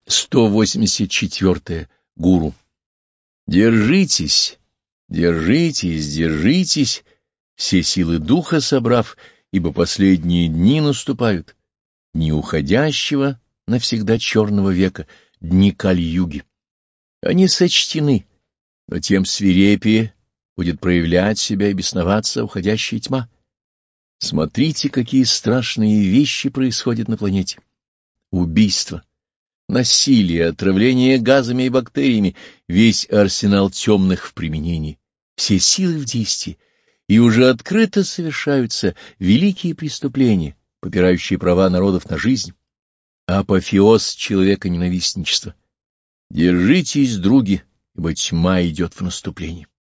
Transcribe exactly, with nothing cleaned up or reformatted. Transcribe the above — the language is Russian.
сто восемьдесят четыре. Гуру. Держитесь, держитесь, держитесь, все силы духа собрав, ибо последние дни наступают, дни уходящего навсегда черного века, дни Кали-юги. Они сочтены, но тем свирепее будет проявлять себя и бесноваться уходящая тьма. Смотрите, какие страшные вещи происходят на планете. Убийство, насилие, отравление газами и бактериями, весь арсенал темных в применении, все силы в действии, и уже открыто совершаются великие преступления, попирающие права народов на жизнь. Апофеоз человека-ненавистничества. Держитесь, други, ибо тьма идет в наступлении.